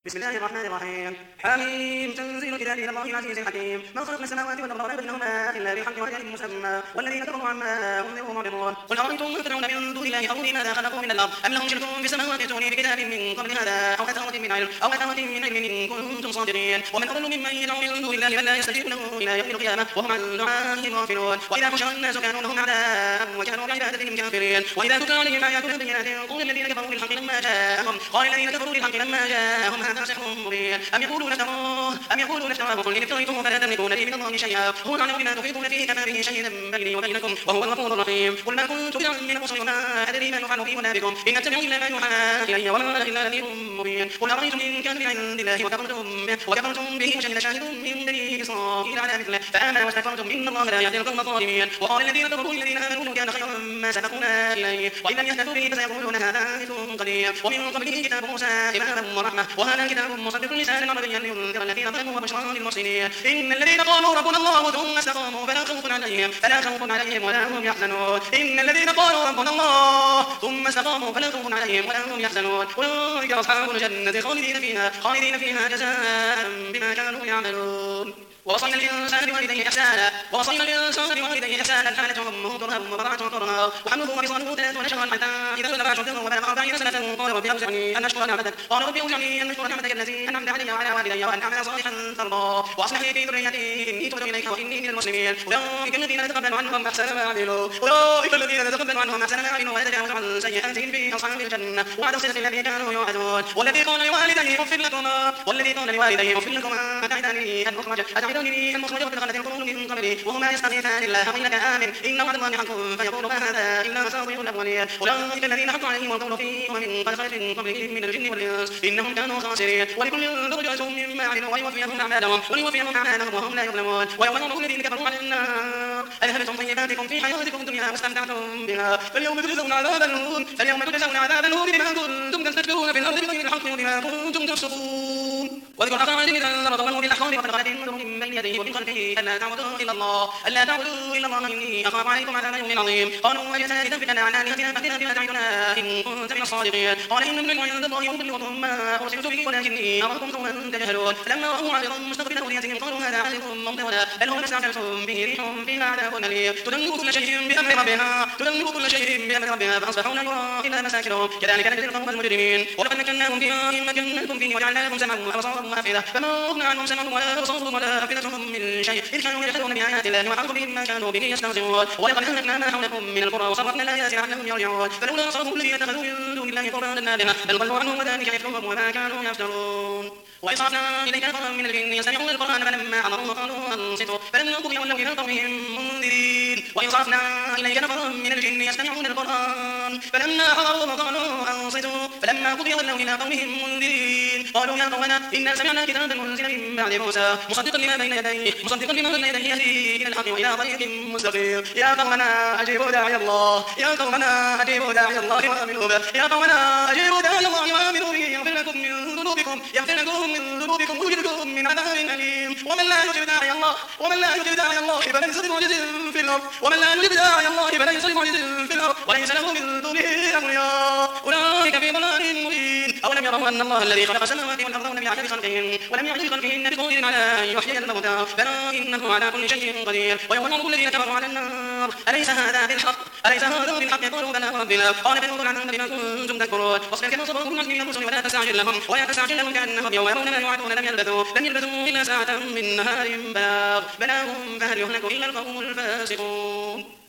بسم الله الرحمن الرحيم. حميم تنزيل الكتاب من الله العزيز الحكيم. ما خلقنا السماوات والارض وما بينهما الا بالحق واجل مسمى والذين كفروا عما انذروا معرضون. قل ارايتم ما تدعون من دون الله اروني ماذا خلقوا من الارض ام لهم شرك في السماوات ائتوني بكتاب من قبل هذا او اثاره من علم ان كنتم صادقين. ومن اضل ممن يدعو من دون الله من لا يستجيب له الى يوم القيامه وهم عن دعائهم غافلون. واذا حشر الناس كانوا لهم اعداء وكانوا بعبادتهم كافرين. واذا تتلى عليهم اياتنا بينات قال الذين كفروا للحق لما جاءهم هذا سحر مبين. أم يقولون افتراه قل إن افتريته فلا تملكون لي من الله شيئا هو يعلم بما تفيضون فيه كفى به شهيدا بيني وبينكم وهو الغفور الرحيم. قل ما كنت بدعا من الرسل وما أدري ما يفعل بي ولا بكم إن أتبع إلا ما يوحى إلي وما أنا إلا نذير مبين. قل أرأيتم إن كان من عند الله وكفرتم به وشهد شاهد من بني إسرائيل على مثله فآمن واستكبرتم إن الله لا يهدي القوم الظالمين. وقال الذين كفروا للذين آمنوا كان خيرا ما سبقونا إليه وإن لم يهتدوا به فسيقولون هذا مثل قدير ومن قبله كتاب موسى إماما ورحمة وهذا كتاب مصدق لسانا عربيا لينذر الذين ظلموا وبشرى للمحسنين. إن الذين قالوا ربنا الله ثم استقاموا فلا خوف عليهم ولا هم يحزنون. إن الذين قالوا ربنا الله ثم استقاموا فلا خوف عليهم ولا هم يحزنون. أولئك أصحاب الجنة خالدين فيها جزاء بما كانوا يعملون. ووصينا الإنسان بوالديه إحسانا حملته أمه كرها ووضعته كرها وحمله وفصاله 30 شهرا حتى إذا بلغ أشده وبلغ 40 سنة قال رب أوزعني أن أشكر نعمتك التي أنعمت علي وعلى والدي وأن أعمل صالحا ترضاه وأصلح لي في ذريتي إني تبت إليك وإني من المسلمين. أولئك الذين نتقبل عنهم أحسن ما عملوا ونتجاوز عن سيئاتهم في أصحاب الجنة وعد الصدق الذي كانوا يوعدون. والذي قال لوالديه اغفر لكما أتعداني أن أخرج وقد خلت القرون من قبلي وهما يستغيثان الله ويلك آمن إن وعد الله حق فيقول ما هذا إلا أساطير الأولين. أولئك الذين حق عليهم القول في أمم قد خلت من قبلهم من الجن والإنس إنهم كانوا خاسرين. ولكل درجات مما عملوا ويوفيهم أعمالهم وهم لا يظلمون. ويوم يعرض الذين كفروا على النار أذهبتم طيباتكم في حياتكم الدنيا واستمتعتم بها فاليوم تجزون عذاب الهون بما كنتم تستكبرون في الأرض بغير الحق وبما كنتم تفسقون. واذكر أخا عاد إذا أنذر قومه بالأحقاب وقد خلت النذر من بين يديه ومن خلفه ألا تعبدوا إلا الله إني أخاف عليكم عذاب يوم عظيم. قالوا أجئتنا لتلفتنا عن آلهتنا فأتنا بما تعدنا إن كنت من الصادقين. قال إن من عند الله يضلكم ما أرسلت به ولكني أراكم قوما تجهلون. فلما رأوا عارضا مستقبل أوديتهم قالوا هذا عارض ممطرنا بل هو ما استعجلتم به ريح فيها عذاب أليم تدمر كل شيء بأمر ربها فأصبحوا لا يرى إلا مساكنهم كذلك نجزي القوم المجرمين. ولقد مكناهم فيه وجعلنا لهم سمعا وأبصارا وأفئدة فما أغنى عنهم سمعهم ولا أبصارهم ولا أفئدتهم من شيء إذ كانوا يجحدون بآيات الله وحاق بهم ما كانوا به يستهزئون. ولقد أهلكنا ما حولكم من القرى وصرفنا الآيات لعلهم يرجعون. فلولا أصابهم الذين اتخذوا من دون الله قربانا آلهة بل ضلوا عنهم وذلك إفكهم وما كانوا يفترون. وإصرفنا إليك نفرا من الجن يستمعون القرآن فلما حضروه قالوا أنصتوا فلما قضي ولوا إلى قومهم منذرين. وإصرفنا إليك نفرا من الجن يستمعون القرآن فلما حضروه قالوا أنصتوا فلما قضي ولوا إلى قومهم منذرين. قالوا يا قومنا إنا سمعنا كتابا أنزل من بعد موسى مصدقا لما بين يديه يهدي إلى الحق وإلى طريق مستقيم. يا قومنا أجيبوا داعي الله وآمنوا به يغفر لكم من ذنوبكم ويجركم من عذاب أليم. ومن لا يجب داعي الله فليس بمعجز في الأرض وليس له من دونه أولياء أولئك في ضلال مبين. أولم يروا أن الله الذي خلق السماوات والأرض ولم يعجز بخلقهن ولم يعجز بخلقهن بقدير على أن يحيي الموتى بلى إنه على كل شيء قدير. ويوم يعرض الذين كفروا على النار أليس هذا بالحق قالوا بلى وربنا قال فذوقوا العذاب بما كنتم تكفرون. واصبر كما صبر أولو العزم من الرسل ولا تستعجل لهم كأنهم يوم يرون ما يوعدون لم يلبثوا إلا ساعة من نهار بلاغ فهل يهلك إلا القوم الفاسقون.